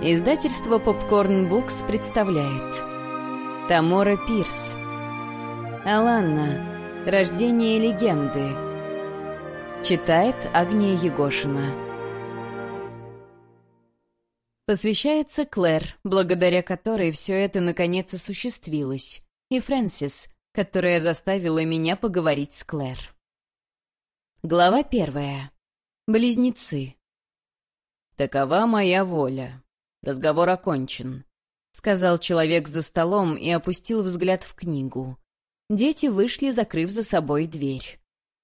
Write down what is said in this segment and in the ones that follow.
Издательство Popcorn Books представляет Тамора Пирс. Аланна. Рождение легенды. Читает Агния Егошина. Посвящается Клэр, благодаря которой все это наконец осуществилось, и Фрэнсис, которая заставила меня поговорить с Клэр. Глава 1. Близнецы. «Такова моя воля. Разговор окончен», — сказал человек за столом и опустил взгляд в книгу. Дети вышли, закрыв за собой дверь.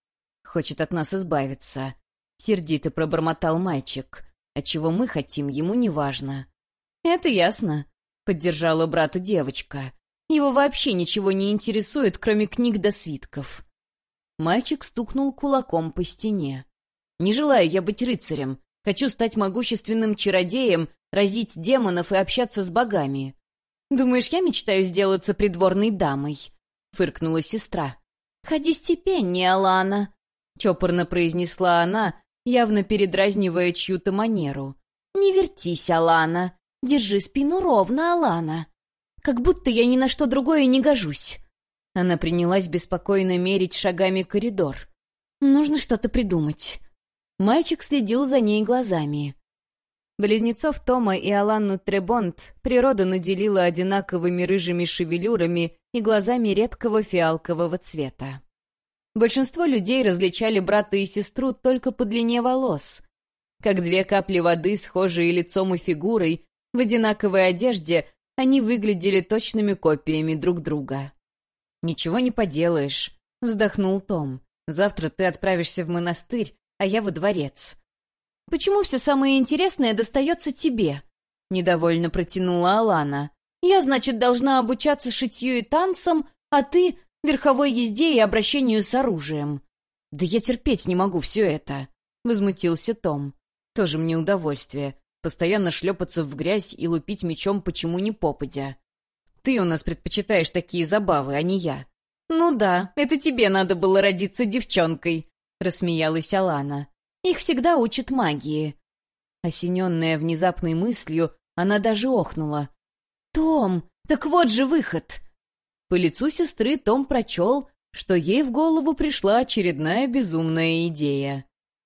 «Хочет от нас избавиться», — сердито пробормотал мальчик. «А чего мы хотим, ему не важно». «Это ясно», — поддержала брата девочка. «Его вообще ничего не интересует, кроме книг да свитков». Мальчик стукнул кулаком по стене. «Не желаю я быть рыцарем. Хочу стать могущественным чародеем, разить демонов и общаться с богами». «Думаешь, я мечтаю сделаться придворной дамой?» — фыркнула сестра. «Ходи степеннее, Алана», — чопорно произнесла она, явно передразнивая чью-то манеру. «Не вертись, Алана. Держи спину ровно, Алана. Как будто я ни на что другое не гожусь». Она принялась беспокойно мерить шагами коридор. «Нужно что-то придумать». Мальчик следил за ней глазами. Близнецов Тома и Аланну Требонт природа наделила одинаковыми рыжими шевелюрами и глазами редкого фиалкового цвета. Большинство людей различали брата и сестру только по длине волос. Как две капли воды, схожие лицом и фигурой, в одинаковой одежде они выглядели точными копиями друг друга. «Ничего не поделаешь», — вздохнул Том. «Завтра ты отправишься в монастырь, а я во дворец». «Почему все самое интересное достается тебе?» — недовольно протянула Алана. «Я, значит, должна обучаться шитью и танцам, а ты — верховой езде и обращению с оружием». «Да я терпеть не могу все это», — возмутился Том. «Тоже мне удовольствие. Постоянно шлепаться в грязь и лупить мечом почему ни попадя. Ты у нас предпочитаешь такие забавы, а не я». «Ну да, это тебе надо было родиться девчонкой», — рассмеялась Алана. «Их всегда учат магии». Осененная внезапной мыслью, она даже охнула. «Том, так вот же выход!» По лицу сестры Том прочел, что ей в голову пришла очередная безумная идея.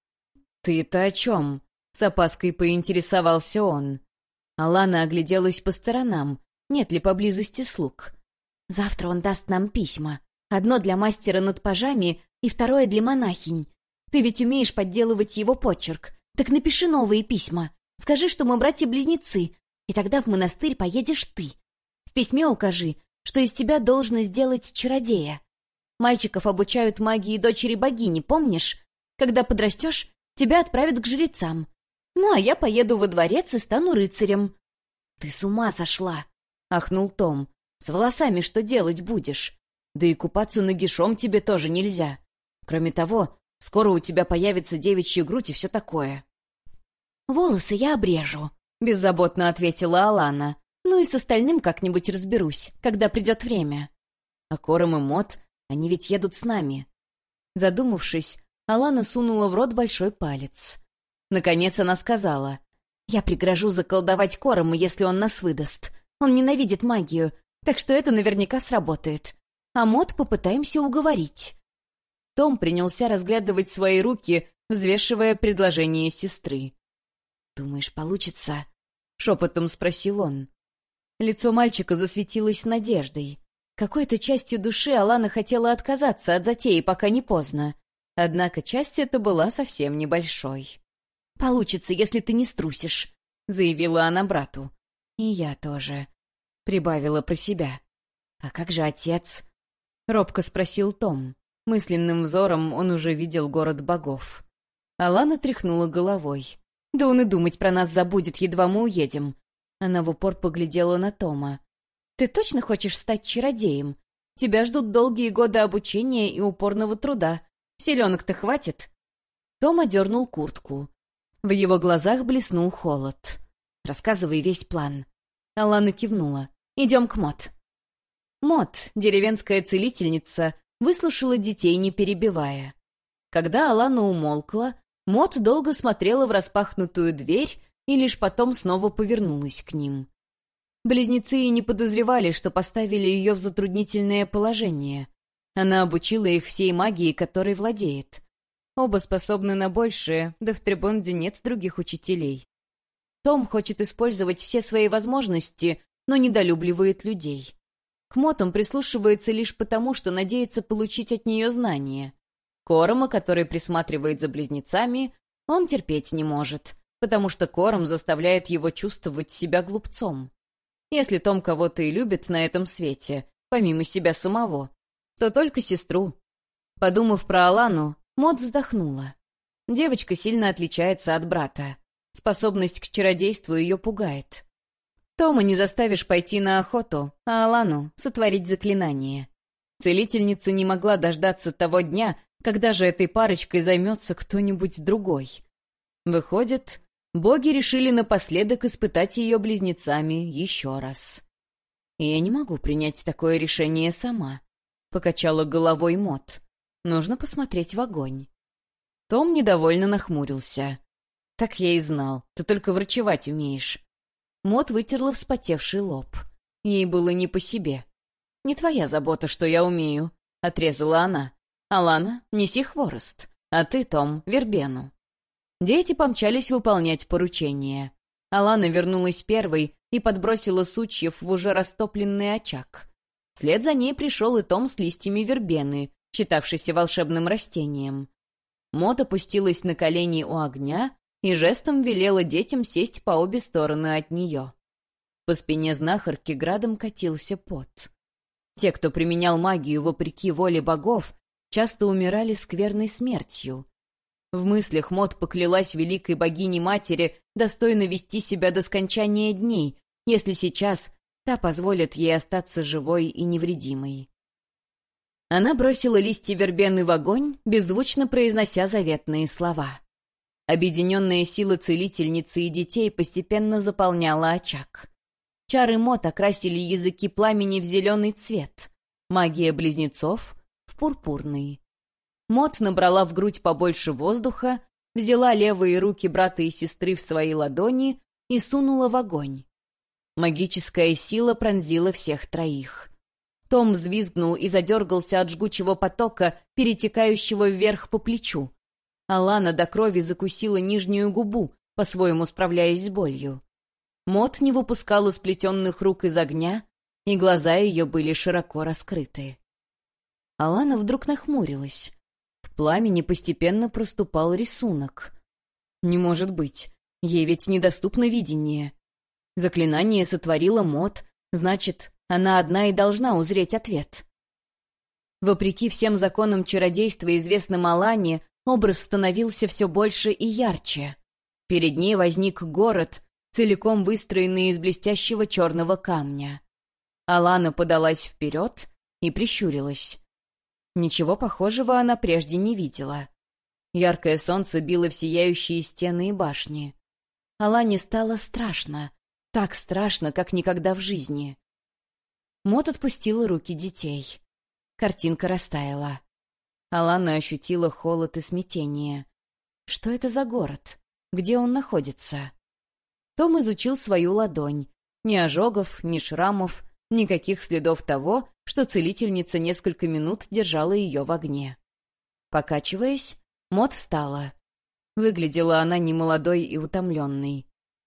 «Ты-то о чем?» — с опаской поинтересовался он. Алана огляделась по сторонам, нет ли поблизости слуг. «Завтра он даст нам письма. Одно для мастера над пажами и второе для монахинь. Ты ведь умеешь подделывать его почерк. Так напиши новые письма. Скажи, что мы братья-близнецы, и тогда в монастырь поедешь ты. В письме укажи, что из тебя должно сделать чародея. Мальчиков обучают магии дочери богини, помнишь? Когда подрастешь, тебя отправят к жрецам. Ну, а я поеду во дворец и стану рыцарем». «Ты с ума сошла!» — ахнул Том. «С волосами что делать будешь? Да и купаться нагишом тебе тоже нельзя. Кроме того, скоро у тебя появится девичья грудь и все такое». «Волосы я обрежу», — беззаботно ответила Алана. «Ну и с остальным как-нибудь разберусь, когда придет время». «А Кором и Мот, они ведь едут с нами». Задумавшись, Алана сунула в рот большой палец. Наконец она сказала: «Я пригрожу заколдовать Корома, если он нас выдаст. Он ненавидит магию, так что это наверняка сработает. А Мот попытаемся уговорить». Том принялся разглядывать свои руки, взвешивая предложение сестры. «Думаешь, получится?» — шепотом спросил он. Лицо мальчика засветилось надеждой. Какой-то частью души Алана хотела отказаться от затеи, пока не поздно. Однако часть эта была совсем небольшой. «Получится, если ты не струсишь», — заявила она брату. «И я тоже», — прибавила про себя. «А как же отец?» — робко спросил Том. Мысленным взором он уже видел город богов. Алана тряхнула головой. «Да он и думать про нас забудет, едва мы уедем». Она в упор поглядела на Тома. «Ты точно хочешь стать чародеем? Тебя ждут долгие годы обучения и упорного труда. Селенок-то хватит?» Том одернул куртку. В его глазах блеснул холод. «Рассказывай весь план». Алана кивнула. «Идем к Мот». Мот, деревенская целительница, выслушала детей, не перебивая. Когда Алана умолкла, Мот долго смотрела в распахнутую дверь и лишь потом снова повернулась к ним. Близнецы и не подозревали, что поставили ее в затруднительное положение. Она обучила их всей магии, которой владеет. Оба способны на большее, да в Требонде нет других учителей. Том хочет использовать все свои возможности, но недолюбливает людей. К Мот он прислушивается лишь потому, что надеется получить от нее знания. Корома, который присматривает за близнецами, он терпеть не может, потому что Кором заставляет его чувствовать себя глупцом. Если Том кого-то и любит на этом свете, помимо себя самого, то только сестру. Подумав про Алану, Мот вздохнула. Девочка сильно отличается от брата. Способность к чародейству ее пугает. Тома не заставишь пойти на охоту, а Алану — сотворить заклинание. Целительница не могла дождаться того дня, когда же этой парочкой займется кто-нибудь другой. Выходит, боги решили напоследок испытать ее близнецами еще раз. «Я не могу принять такое решение сама», — покачала головой Мот. «Нужно посмотреть в огонь». Том недовольно нахмурился. «Так я и знал, ты только врачевать умеешь». Мот вытерла вспотевший лоб. Ей было не по себе. «Не твоя забота, что я умею», — отрезала она. «Алана, неси хворост, а ты, Том, вербену». Дети помчались выполнять поручение. Алана вернулась первой и подбросила сучьев в уже растопленный очаг. Вслед за ней пришел и Том с листьями вербены, считавшийся волшебным растением. Мот опустилась на колени у огня и жестом велела детям сесть по обе стороны от нее. По спине знахарки градом катился пот. Те, кто применял магию вопреки воле богов, часто умирали скверной смертью. В мыслях Мот поклялась великой богине-матери достойно вести себя до скончания дней, если сейчас та позволит ей остаться живой и невредимой. Она бросила листья вербены в огонь, беззвучно произнося заветные слова. Объединенная сила целительницы и детей постепенно заполняла очаг. Чары Мот окрасили языки пламени в зеленый цвет, магия близнецов — в пурпурный. Мот набрала в грудь побольше воздуха, взяла левые руки брата и сестры в свои ладони и сунула в огонь. Магическая сила пронзила всех троих. Том взвизгнул и задергался от жгучего потока, перетекающего вверх по плечу. Алана до крови закусила нижнюю губу, по-своему справляясь с болью. Мот не выпускала сплетенных рук из огня, и глаза ее были широко раскрыты. Алана вдруг нахмурилась. В пламени постепенно проступал рисунок. Не может быть, ей ведь недоступно видение. Заклинание сотворила Мот, значит, она одна и должна узреть ответ. Вопреки всем законам чародейства, известным Алане, образ становился все больше и ярче. Перед ней возник город, целиком выстроенный из блестящего черного камня. Алана подалась вперед и прищурилась. Ничего похожего она прежде не видела. Яркое солнце било в сияющие стены и башни. Алане стало страшно, так страшно, как никогда в жизни. Мот отпустила руки детей. Картинка растаяла. Алана ощутила холод и смятение. Что это за город? Где он находится? Том изучил свою ладонь. Ни ожогов, ни шрамов, никаких следов того, что целительница несколько минут держала ее в огне. Покачиваясь, Мот встала. Выглядела она немолодой и утомленной.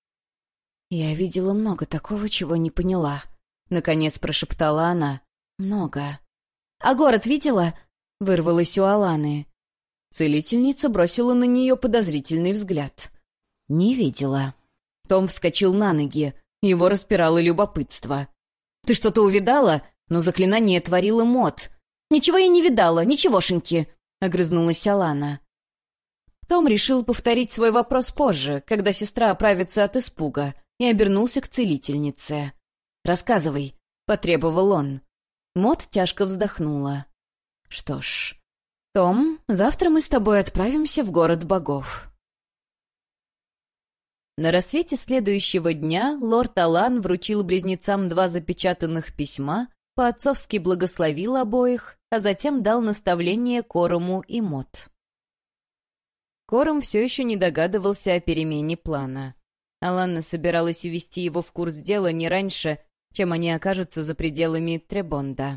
«Я видела много такого, чего не поняла», — наконец прошептала она. «Много». «А город видела?» — вырвалось у Аланы. Целительница бросила на нее подозрительный взгляд. «Не видела». Том вскочил на ноги. Его распирало любопытство. «Ты что-то увидала? Но заклинание творила Мот». «Ничего я не видала, ничегошеньки», — огрызнулась Алана. Том решил повторить свой вопрос позже, когда сестра оправится от испуга, и обернулся к целительнице. «Рассказывай», — потребовал он. Мот тяжко вздохнула. «Что ж, Том, завтра мы с тобой отправимся в город богов». На рассвете следующего дня лорд Алан вручил близнецам 2 запечатанных письма, по-отцовски благословил обоих, а затем дал наставление Корому и Мот. Кором все еще не догадывался о перемене плана. Аланна собиралась ввести его в курс дела не раньше, чем они окажутся за пределами Требонда.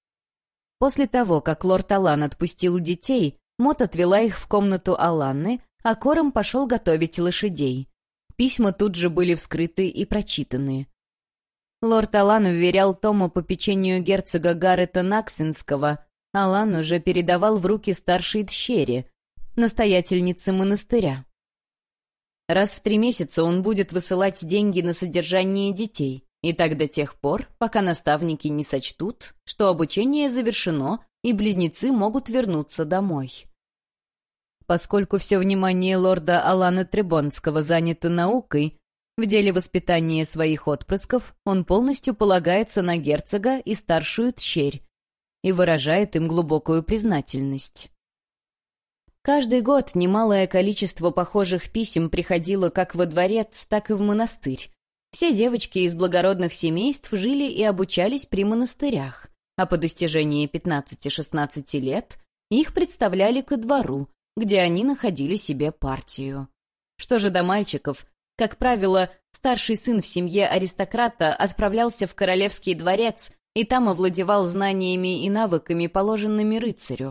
После того, как лорд Алан отпустил детей, Мот отвела их в комнату Аланны, а Кором пошел готовить лошадей. Письма тут же были вскрыты и прочитаны. Лорд Алан уверял Тома по печенью герцога Гаррета Наксенского. Алан уже передавал в руки старшей дщери, настоятельнице монастыря. Раз в 3 месяца он будет высылать деньги на содержание детей, и так до тех пор, пока наставники не сочтут, что обучение завершено и близнецы могут вернуться домой. Поскольку все внимание лорда Алана Требонского занято наукой, в деле воспитания своих отпрысков он полностью полагается на герцога и старшую дщерь и выражает им глубокую признательность. Каждый год немалое количество похожих писем приходило как во дворец, так и в монастырь. Все девочки из благородных семейств жили и обучались при монастырях, а по достижении 15-16 лет их представляли ко двору, где они находили себе партию. Что же до мальчиков, как правило, старший сын в семье аристократа отправлялся в королевский дворец и там овладевал знаниями и навыками, положенными рыцарю.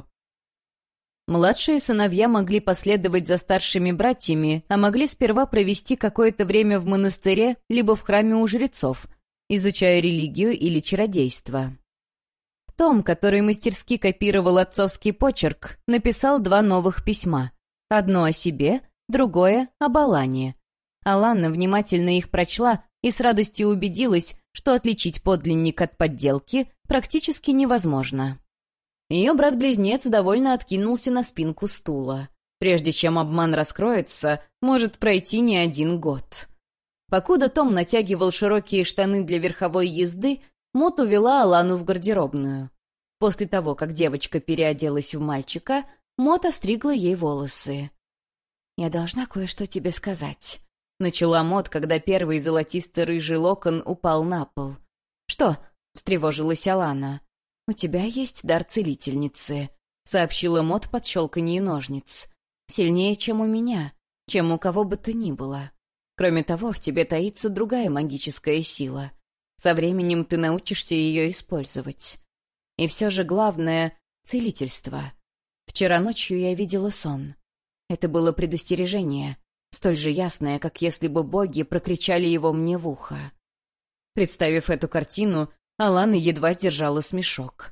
Младшие сыновья могли последовать за старшими братьями, а могли сперва провести какое-то время в монастыре либо в храме у жрецов, изучая религию или чародейство. Том, который мастерски копировал отцовский почерк, написал 2 новых письма. Одно о себе, другое об Алане. Аланна внимательно их прочла и с радостью убедилась, что отличить подлинник от подделки практически невозможно. Ее брат-близнец довольно откинулся на спинку стула. Прежде чем обман раскроется, может пройти не 1 год. Покуда Том натягивал широкие штаны для верховой езды, Мот увела Алану в гардеробную. После того, как девочка переоделась в мальчика, Мот остригла ей волосы. «Я должна кое-что тебе сказать», — начала Мот, когда первый золотисто-рыжий локон упал на пол. «Что?» — встревожилась Алана. «У тебя есть дар целительницы», — сообщила Мот под щелканье ножниц. «Сильнее, чем у меня, чем у кого бы то ни было. Кроме того, в тебе таится другая магическая сила. Со временем ты научишься ее использовать. И все же главное — целительство. Вчера ночью я видела сон. Это было предостережение, столь же ясное, как если бы боги прокричали его мне в ухо». Представив эту картину, Алана едва сдержала смешок.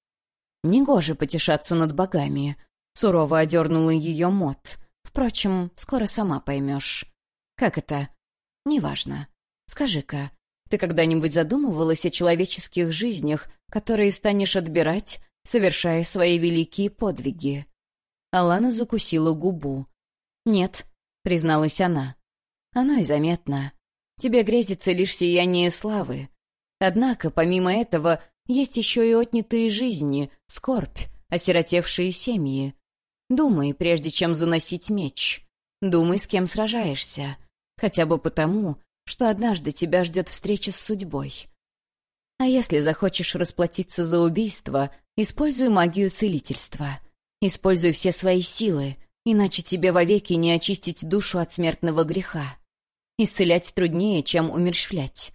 «Негоже потешаться над богами», — сурово одернула ее Мот. «Впрочем, скоро сама поймешь». «Как это?» «Неважно. Скажи-ка, ты когда-нибудь задумывалась о человеческих жизнях, которые станешь отбирать, совершая свои великие подвиги?» Алана закусила губу. «Нет», — призналась она. «Оно и заметно. Тебе грезится лишь сияние славы. Однако, помимо этого, есть еще и отнятые жизни, скорбь, осиротевшие семьи. Думай, прежде чем заносить меч. Думай, с кем сражаешься. Хотя бы потому, что однажды тебя ждет встреча с судьбой. А если захочешь расплатиться за убийство, используй магию целительства. Используй все свои силы, иначе тебе вовеки не очистить душу от смертного греха. Исцелять труднее, чем умерщвлять.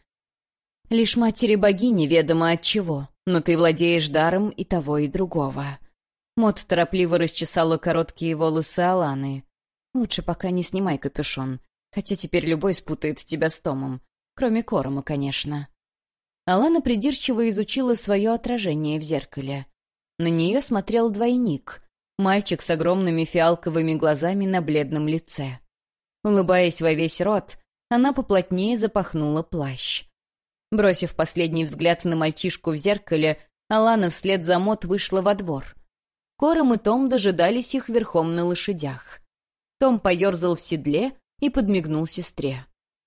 Лишь матери-богини ведомо от чего, но ты владеешь даром и того, и другого». Мот торопливо расчесала короткие волосы Аланы. «Лучше пока не снимай капюшон, хотя теперь любой спутает тебя с Томом, кроме Корома, конечно». Алана придирчиво изучила свое отражение в зеркале. На нее смотрел двойник, мальчик с огромными фиалковыми глазами на бледном лице. Улыбаясь во весь рот, она поплотнее запахнула плащ. Бросив последний взгляд на мальчишку в зеркале, Алана вслед за Мот вышла во двор. Кором и Том дожидались их верхом на лошадях. Том поерзал в седле и подмигнул сестре.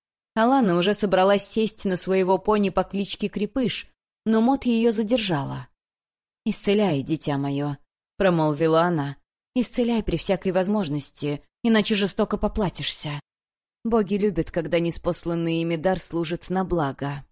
Алана уже собралась сесть на своего пони по кличке Крепыш, но Мот ее задержала. «Исцеляй, дитя мое», — промолвила она. «Исцеляй при всякой возможности, иначе жестоко поплатишься. Боги любят, когда ниспосланный ими дар служит на благо».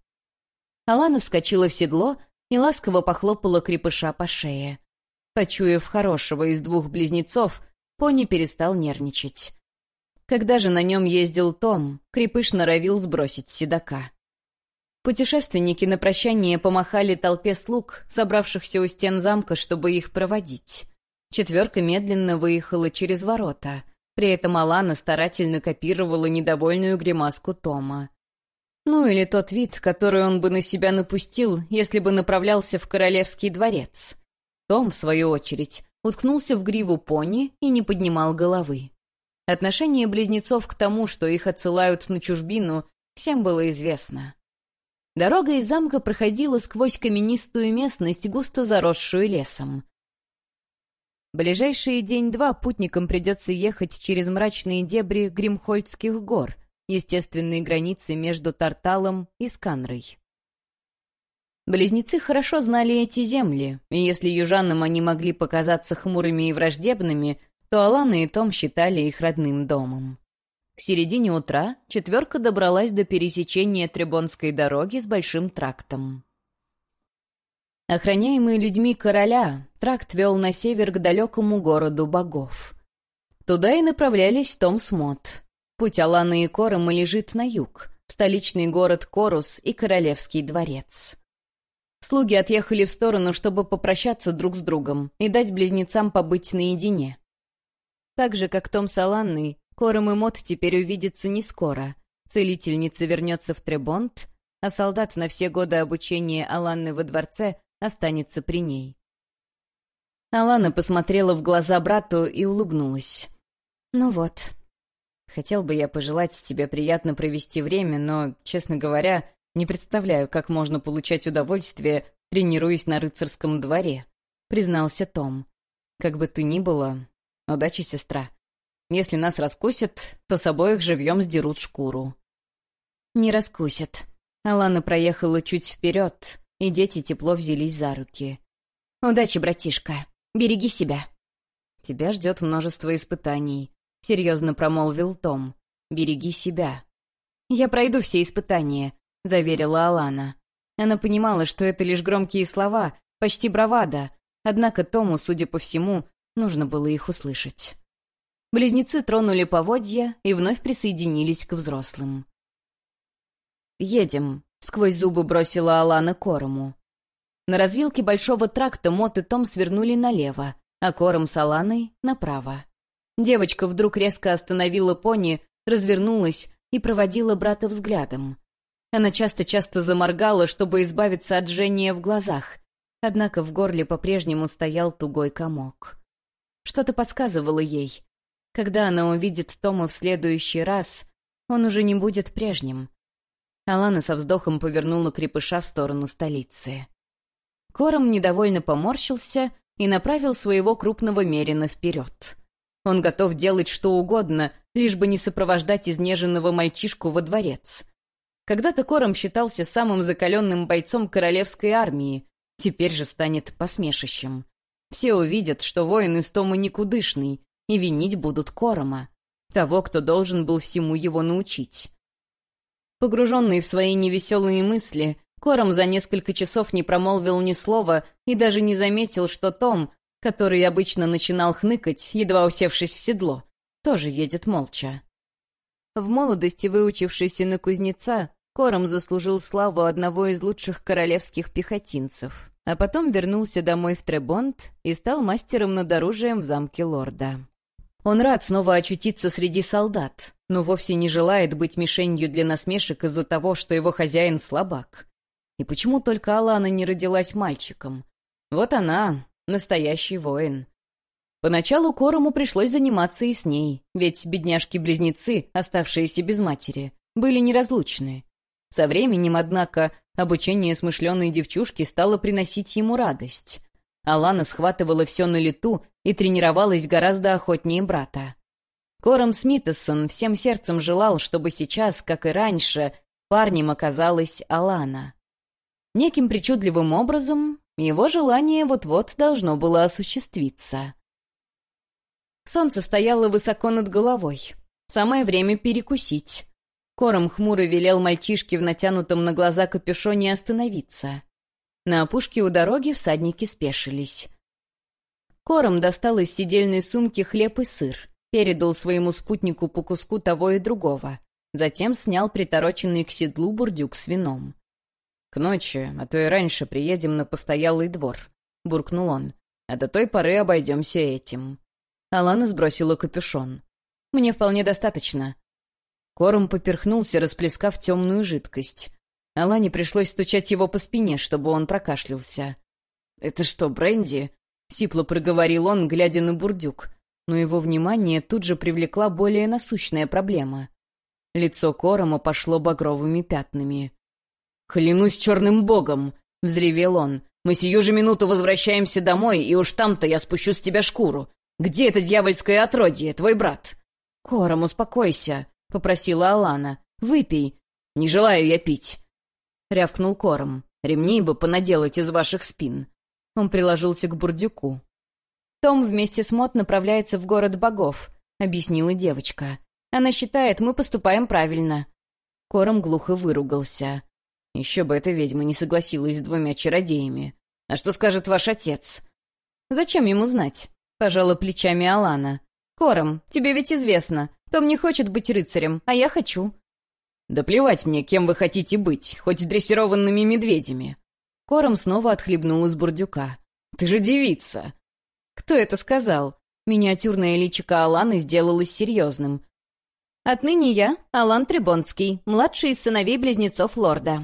Алана вскочила в седло и ласково похлопала Крепыша по шее. Почуяв хорошего из 2 близнецов, пони перестал нервничать. Когда же на нем ездил Том, крепыш норовил сбросить седока. Путешественники на прощание помахали толпе слуг, собравшихся у стен замка, чтобы их проводить. Четверка медленно выехала через ворота. При этом Алана старательно копировала недовольную гримаску Тома. Ну или тот вид, который он бы на себя напустил, если бы направлялся в королевский дворец. Том, в свою очередь, уткнулся в гриву пони и не поднимал головы. Отношение близнецов к тому, что их отсылают на чужбину, всем было известно. Дорога из замка проходила сквозь каменистую местность, густо заросшую лесом. Ближайшие день-два путникам придется ехать через мрачные дебри Гримхольдских гор, естественной границы между Тарталом и Сканрой. Близнецы хорошо знали эти земли, и если южанам они могли показаться хмурыми и враждебными, то Алана и Том считали их родным домом. К середине утра четверка добралась до пересечения Требонской дороги с Большим трактом. Охраняемый людьми короля, тракт вел на север к далекому городу богов. Туда и направлялись Том с Мот. Путь Аланы и Корома лежит на юг, в столичный город Корус и Королевский дворец. Слуги отъехали в сторону, чтобы попрощаться друг с другом и дать близнецам побыть наедине. Так же, как Том с Аланной, Кором и Мот теперь увидятся не скоро. Целительница вернется в Требонт, а солдат на все годы обучения Аланны во дворце останется при ней. Алана посмотрела в глаза брату и улыбнулась. «Ну вот. Хотел бы я пожелать тебе приятно провести время, но, честно говоря, не представляю, как можно получать удовольствие, тренируясь на рыцарском дворе», — признался Том. «Как бы ты ни было, удачи, сестра. Если нас раскусят, то с обоих живьем сдерут шкуру». «Не раскусят». Алана проехала чуть вперед, и дети тепло взялись за руки. «Удачи, братишка. Береги себя». «Тебя ждет множество испытаний», — серьезно промолвил Том. «Береги себя». «Я пройду все испытания», — заверила Алана. Она понимала, что это лишь громкие слова, почти бравада, однако Тому, судя по всему, нужно было их услышать. Близнецы тронули поводья и вновь присоединились к взрослым. «Едем», — сквозь зубы бросила Алана Корому. На развилке большого тракта Мот и Том свернули налево, а Кором с Аланой — направо. Девочка вдруг резко остановила пони, развернулась и проводила брата взглядом. Она часто-часто заморгала, чтобы избавиться от жжения в глазах, однако в горле по-прежнему стоял тугой комок. Что-то подсказывало ей. Когда она увидит Тома в следующий раз, он уже не будет прежним. Алана со вздохом повернула крепыша в сторону столицы. Кором недовольно поморщился и направил своего крупного мерина вперед. Он готов делать что угодно, лишь бы не сопровождать изнеженного мальчишку во дворец. Когда-то Кором считался самым закаленным бойцом королевской армии, теперь же станет посмешищем. Все увидят, что воин из Тома никудышный, и винить будут Корома, того, кто должен был всему его научить. Погруженный в свои невеселые мысли, Кором за несколько часов не промолвил ни слова и даже не заметил, что Том, который обычно начинал хныкать, едва усевшись в седло, тоже едет молча. В молодости, выучившийся на кузнеца, Кором заслужил славу одного из лучших королевских пехотинцев, а потом вернулся домой в Требонт и стал мастером над оружием в замке лорда. Он рад снова очутиться среди солдат, но вовсе не желает быть мишенью для насмешек из-за того, что его хозяин слабак. И почему только Алана не родилась мальчиком? Вот она, настоящий воин. Поначалу Корому пришлось заниматься и с ней, ведь бедняжки-близнецы, оставшиеся без матери, были неразлучны. Со временем, однако, обучение смышленой девчушки стало приносить ему радость. Алана схватывала все на лету и тренировалась гораздо охотнее брата. Кором Смитессон всем сердцем желал, чтобы сейчас, как и раньше, парнем оказалась Алана. Неким причудливым образом его желание вот-вот должно было осуществиться. Солнце стояло высоко над головой. Самое время перекусить. Кором хмуро велел мальчишке в натянутом на глаза капюшоне остановиться. На опушке у дороги всадники спешились. Кором достал из седельной сумки хлеб и сыр, передал своему спутнику по куску того и другого, затем снял притороченный к седлу бурдюк с вином. «К ночи, а то и раньше приедем на постоялый двор», — буркнул он. «А до той поры обойдемся этим». Алана сбросила капюшон. «Мне вполне достаточно». Кором поперхнулся, расплескав темную жидкость. Алане пришлось стучать его по спине, чтобы он прокашлялся. «Это что, бренди?» — сипло проговорил он, глядя на бурдюк. Но его внимание тут же привлекла более насущная проблема. Лицо Корома пошло багровыми пятнами. «Клянусь черным богом!» — взревел он. «Мы сию же минуту возвращаемся домой, и уж там-то я спущу с тебя шкуру. Где это дьявольское отродье, твой брат?» «Кором, успокойся», — попросила Алана. «Выпей». «Не желаю я пить», — рявкнул Кором. «Ремней бы понаделать из ваших спин». Он приложился к бурдюку. «Том вместе с Мот направляется в город богов», — объяснила девочка. «Она считает, мы поступаем правильно». Кором глухо выругался. «Еще бы эта ведьма не согласилась с двумя чародеями. А что скажет ваш отец?» «Зачем ему знать?» — пожала плечами Алана. «Кором, тебе ведь известно, Том не хочет быть рыцарем, а я хочу». «Да плевать мне, кем вы хотите быть, хоть дрессированными медведями». Кором снова отхлебнул из бурдюка. «Ты же девица!» «Кто это сказал?» Миниатюрное личико Аланы сделалось серьезным. «Отныне я Алан Требонский, младший из сыновей-близнецов лорда.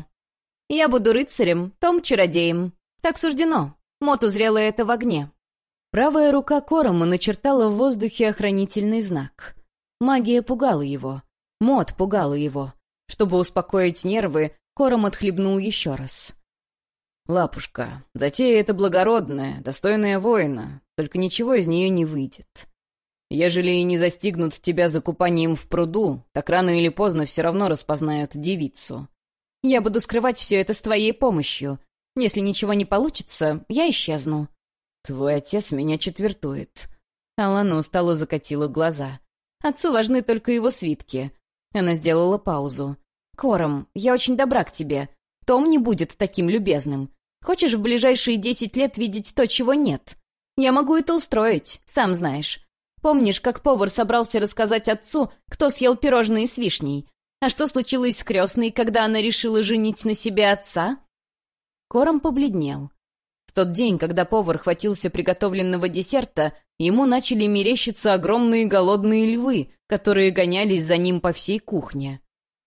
Я буду рыцарем, Том — чародеем. Так суждено. Мот узрела это в огне». Правая рука Корома начертала в воздухе охранительный знак. Магия пугала его. Мот пугала его. Чтобы успокоить нервы, Кором отхлебнул еще раз. «Лапушка, затея эта благородная, достойная воина, только ничего из нее не выйдет. Ежели и не застигнут тебя за купанием в пруду, так рано или поздно все равно распознают девицу. Я буду скрывать все это с твоей помощью. Если ничего не получится, я исчезну». «Твой отец меня четвертует». Алана устало закатила глаза. «Отцу важны только его свитки». Она сделала паузу. «Кором, я очень добра к тебе. Том не будет таким любезным. Хочешь в ближайшие 10 лет видеть то, чего нет? Я могу это устроить, сам знаешь. Помнишь, как повар собрался рассказать отцу, кто съел пирожные с вишней? А что случилось с крестной, когда она решила женить на себе отца?» Кором побледнел. В тот день, когда повар хватился приготовленного десерта, ему начали мерещиться огромные голодные львы, которые гонялись за ним по всей кухне.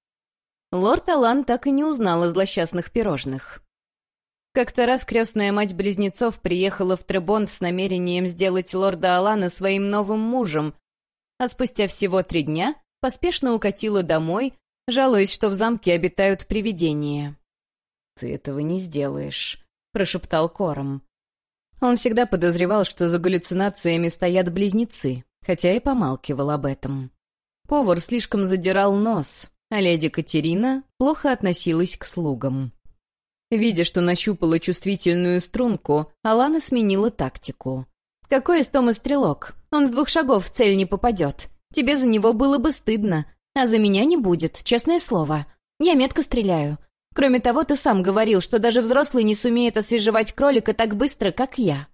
Лорд Алан так и не узнал о злосчастных пирожных. Как-то раз крестная мать близнецов приехала в Требонд с намерением сделать лорда Алана своим новым мужем, а спустя всего 3 дня поспешно укатила домой, жалуясь, что в замке обитают привидения. «Ты этого не сделаешь», — прошептал Кором. Он всегда подозревал, что за галлюцинациями стоят близнецы, хотя и помалкивал об этом. Повар слишком задирал нос, а леди Катерина плохо относилась к слугам. Видя, что нащупала чувствительную струнку, Алана сменила тактику. «Какой из Тома стрелок? Он с 2 шагов в цель не попадет. Тебе за него было бы стыдно, а за меня не будет, честное слово. Я метко стреляю. Кроме того, ты сам говорил, что даже взрослый не сумеет освежевать кролика так быстро, как я».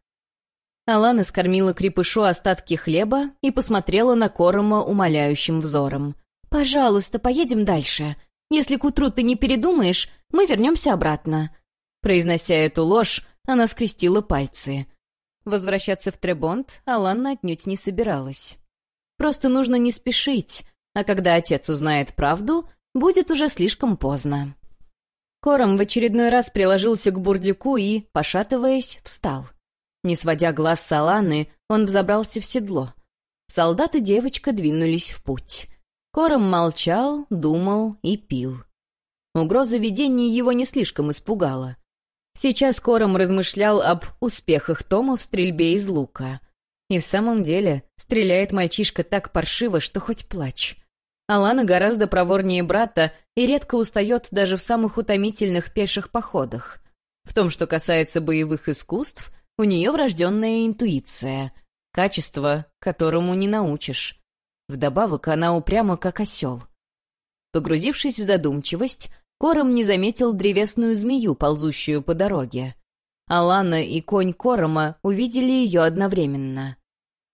Алана скормила крепышу остатки хлеба и посмотрела на Корома умоляющим взором. «Пожалуйста, поедем дальше. Если к утру ты не передумаешь, мы вернемся обратно». Произнося эту ложь, она скрестила пальцы. Возвращаться в Требонд Алана отнюдь не собиралась. Просто нужно не спешить, а когда отец узнает правду, будет уже слишком поздно. Кором в очередной раз приложился к бурдюку и, пошатываясь, встал. Не сводя глаз с Аланы, он взобрался в седло. Солдат и девочка двинулись в путь. Кором молчал, думал и пил. Угроза видения его не слишком испугала. Сейчас Кором размышлял об успехах Тома в стрельбе из лука. И в самом деле стреляет мальчишка так паршиво, что хоть плачь. Алана гораздо проворнее брата и редко устает даже в самых утомительных пеших походах. В том, что касается боевых искусств, у нее врожденная интуиция, качество, которому не научишь. Вдобавок она упряма, как осел. Погрузившись в задумчивость, Кором не заметил древесную змею, ползущую по дороге. Алана и конь Корома увидели ее одновременно.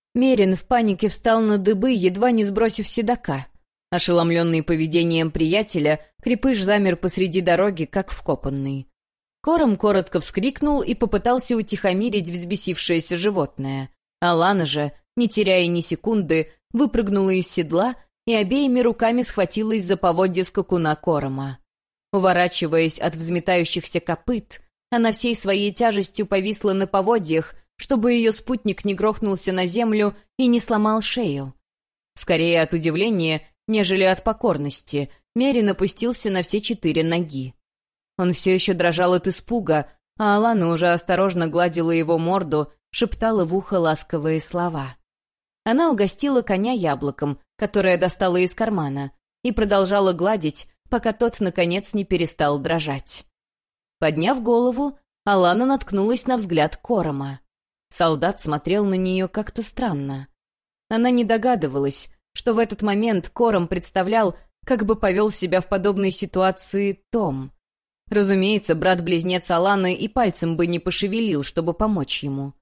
Мерин в панике встал на дыбы, едва не сбросив седока. Ошеломленный поведением приятеля, крепыш замер посреди дороги, как вкопанный. Кором коротко вскрикнул и попытался утихомирить взбесившееся животное. Алана же, не теряя ни секунды, выпрыгнула из седла и обеими руками схватилась за поводья скакуна Корома. Уворачиваясь от взметающихся копыт, она всей своей тяжестью повисла на поводьях, чтобы ее спутник не грохнулся на землю и не сломал шею. Скорее от удивления, нежели от покорности, Мерин опустился на все 4 ноги. Он все еще дрожал от испуга, а Алана уже осторожно гладила его морду, шептала в ухо ласковые слова. Она угостила коня яблоком, которое достала из кармана, и продолжала гладить, пока тот, наконец, не перестал дрожать. Подняв голову, Алана наткнулась на взгляд Корома. Солдат смотрел на нее как-то странно. Она не догадывалась, что в этот момент Кором представлял, как бы повел себя в подобной ситуации Том. Разумеется, брат-близнец Аланы и пальцем бы не пошевелил, чтобы помочь ему.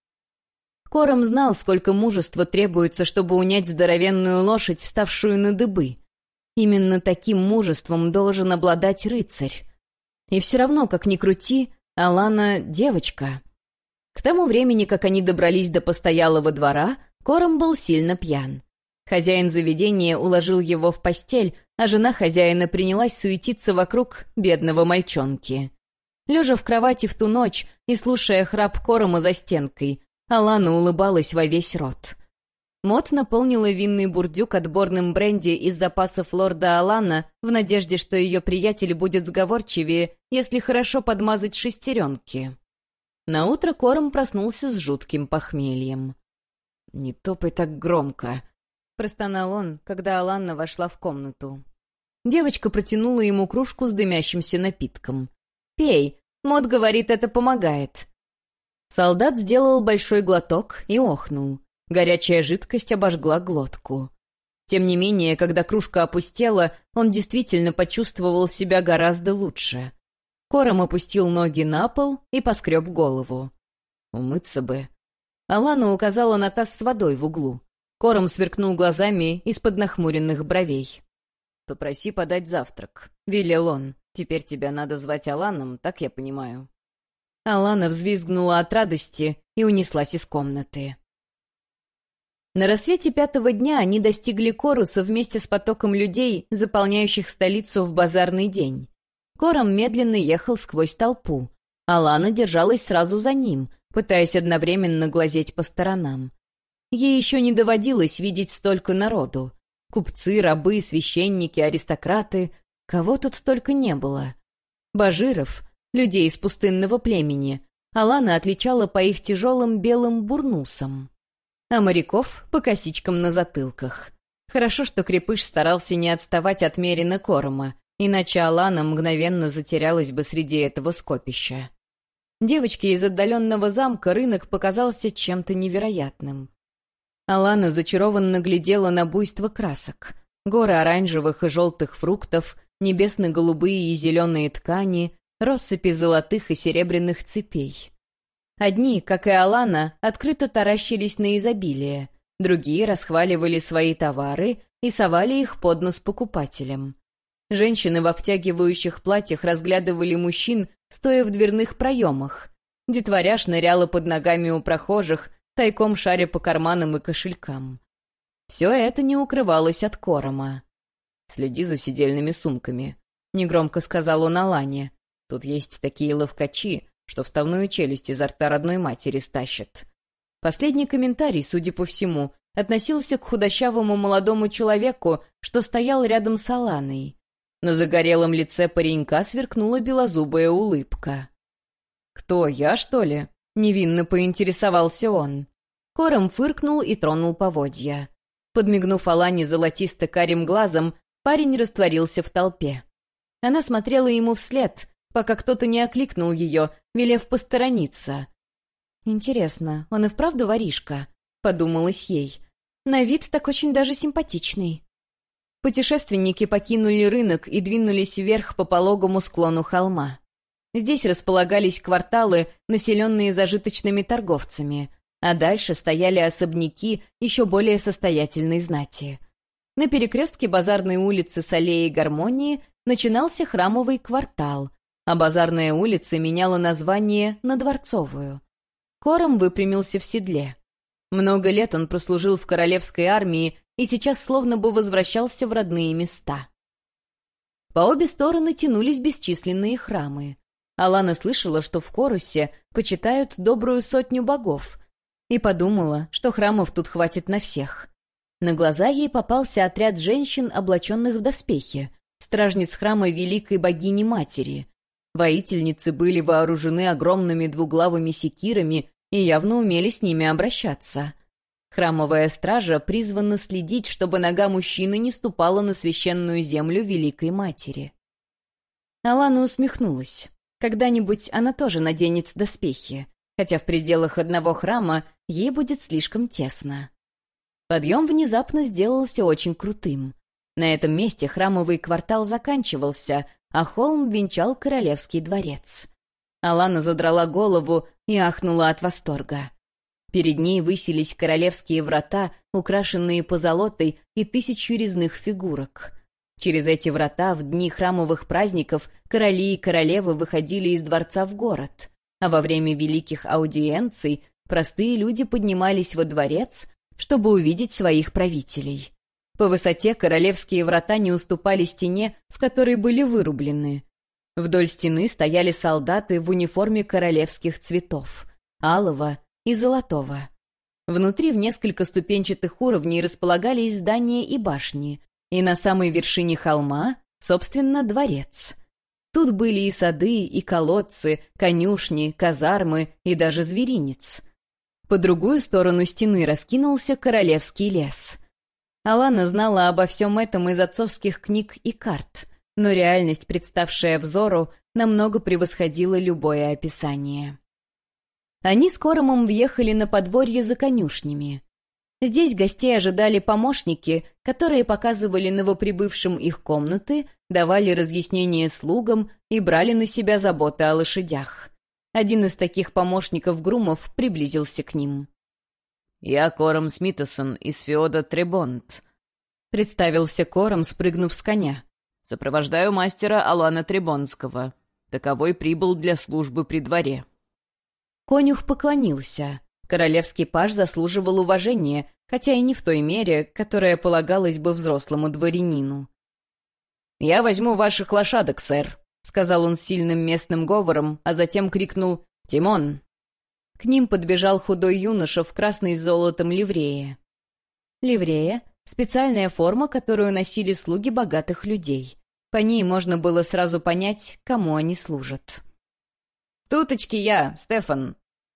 Кором знал, сколько мужества требуется, чтобы унять здоровенную лошадь, вставшую на дыбы. Именно таким мужеством должен обладать рыцарь. И все равно, как ни крути, Алана — девочка. К тому времени, как они добрались до постоялого двора, Кором был сильно пьян. Хозяин заведения уложил его в постель, а жена хозяина принялась суетиться вокруг бедного мальчонки. Лежа в кровати в ту ночь и слушая храп Корома за стенкой, Алана улыбалась во весь рот. Мот наполнила винный бурдюк отборным бренди из запасов лорда Алана в надежде, что ее приятель будет сговорчивее, если хорошо подмазать шестеренки. Наутро Кором проснулся с жутким похмельем. «Не топай так громко», — простонал он, когда Алана вошла в комнату. Девочка протянула ему кружку с дымящимся напитком. «Пей, Мот говорит, это помогает». Солдат сделал большой глоток и охнул. Горячая жидкость обожгла глотку. Тем не менее, когда кружка опустела, он действительно почувствовал себя гораздо лучше. Кором опустил ноги на пол и поскреб голову. «Умыться бы». Алана указала на таз с водой в углу. Кором сверкнул глазами из-под нахмуренных бровей. «Попроси подать завтрак», — велел он. «Теперь тебя надо звать Аланом, так я понимаю». Алана взвизгнула от радости и унеслась из комнаты. На рассвете 5-го дня они достигли Коруса вместе с потоком людей, заполняющих столицу в базарный день. Кором медленно ехал сквозь толпу. Алана держалась сразу за ним, пытаясь одновременно глазеть по сторонам. Ей еще не доводилось видеть столько народу. Купцы, рабы, священники, аристократы. Кого тут только не было. Бажиров, людей из пустынного племени, Алана отличала по их тяжелым белым бурнусам. А моряков — по косичкам на затылках. Хорошо, что крепыш старался не отставать от Мерина Корома, иначе Алана мгновенно затерялась бы среди этого скопища. Девочке из отдаленного замка рынок показался чем-то невероятным. Алана зачарованно глядела на буйство красок. Горы оранжевых и желтых фруктов, небесно-голубые и зеленые ткани, россыпи золотых и серебряных цепей. Одни, как и Алана, открыто таращились на изобилие, другие расхваливали свои товары и совали их под нос покупателям. Женщины в обтягивающих платьях разглядывали мужчин, стоя в дверных проемах. Детворя шныряла под ногами у прохожих, тайком шаря по карманам и кошелькам. Все это не укрывалось от Корома. «Следи за сидельными сумками», — негромко сказал он Алане. «Тут есть такие ловкачи, что вставную челюсть изо рта родной матери стащат». Последний комментарий, судя по всему, относился к худощавому молодому человеку, что стоял рядом с Аланой. На загорелом лице паренька сверкнула белозубая улыбка. «Кто, я, что ли?» — невинно поинтересовался он. Кором фыркнул и тронул поводья. Подмигнув Алане золотисто-карим глазом, парень растворился в толпе. Она смотрела ему вслед, пока кто-то не окликнул ее, велев посторониться. «Интересно, он и вправду воришка?» — подумалось ей. «На вид так очень даже симпатичный». Путешественники покинули рынок и двинулись вверх по пологому склону холма. Здесь располагались кварталы, населенные зажиточными торговцами. а дальше стояли особняки еще более состоятельной знати. На перекрестке базарной улицы с аллеей Гармонии начинался храмовый квартал, а базарная улица меняла название на Дворцовую. Кором выпрямился в седле. Много лет он прослужил в королевской армии и сейчас словно бы возвращался в родные места. По обе стороны тянулись бесчисленные храмы. Алана слышала, что в Корусе почитают добрую 100 богов, и подумала, что храмов тут хватит на всех. На глаза ей попался отряд женщин, облаченных в доспехи, стражниц храма Великой Богини-Матери. Воительницы были вооружены огромными двуглавыми секирами и явно умели с ними обращаться. Храмовая стража призвана следить, чтобы нога мужчины не ступала на священную землю Великой Матери. Алана усмехнулась. Когда-нибудь она тоже наденет доспехи, хотя в пределах одного храма ей будет слишком тесно. Подъем внезапно сделался очень крутым. На этом месте храмовый квартал заканчивался, а холм венчал королевский дворец. Алана задрала голову и ахнула от восторга. Перед ней высились королевские врата, украшенные позолотой и 1000 резных фигурок. Через эти врата в дни храмовых праздников короли и королевы выходили из дворца в город, а во время великих аудиенций простые люди поднимались во дворец, чтобы увидеть своих правителей. По высоте королевские врата не уступали стене, в которой были вырублены. Вдоль стены стояли солдаты в униформе королевских цветов — алого и золотого. Внутри в несколько ступенчатых уровней располагались здания и башни, и на самой вершине холма, собственно, дворец. Тут были и сады, и колодцы, конюшни, казармы и даже зверинец. По другую сторону стены раскинулся королевский лес. Алана знала обо всем этом из отцовских книг и карт, но реальность, представшая взору, намного превосходила любое описание. Они с Коромом въехали на подворье за конюшнями. Здесь гостей ожидали помощники, которые показывали новоприбывшим их комнаты, давали разъяснения слугам и брали на себя заботы о лошадях. Один из таких помощников-грумов приблизился к ним. «Я Кором Смитосон из Феода Требонт», — представился Кором, спрыгнув с коня. «Сопровождаю мастера Алана Требонского. Таковой прибыл для службы при дворе». Конюх поклонился. Королевский паж заслуживал уважения, хотя и не в той мере, которая полагалась бы взрослому дворянину. «Я возьму ваших лошадок, сэр», — сказал он с сильным местным говором, а затем крикнул «Тимон!». К ним подбежал худой юноша в красной с золотом ливрее. Ливрея — специальная форма, которую носили слуги богатых людей. По ней можно было сразу понять, кому они служат. «Туточки я, Стефан».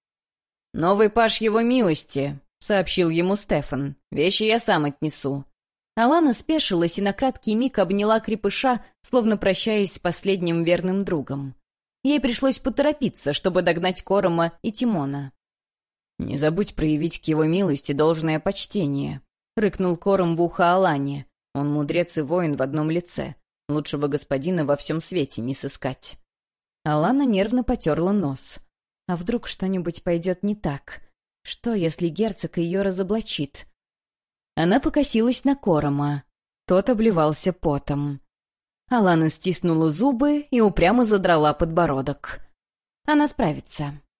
«Новый паж его милости», — сообщил ему Стефан. «Вещи я сам отнесу». Алана спешилась и на краткий миг обняла крепыша, словно прощаясь с последним верным другом. Ей пришлось поторопиться, чтобы догнать Корома и Тимона. «Не забудь проявить к его милости должное почтение», — рыкнул Кором в ухо Алане. «Он мудрец и воин в одном лице. Лучшего господина во всем свете не сыскать». Алана нервно потерла нос. А вдруг что-нибудь пойдет не так? Что, если герцог ее разоблачит? Она покосилась на Корома. Тот обливался потом. Алана стиснула зубы и упрямо задрала подбородок. Она справится.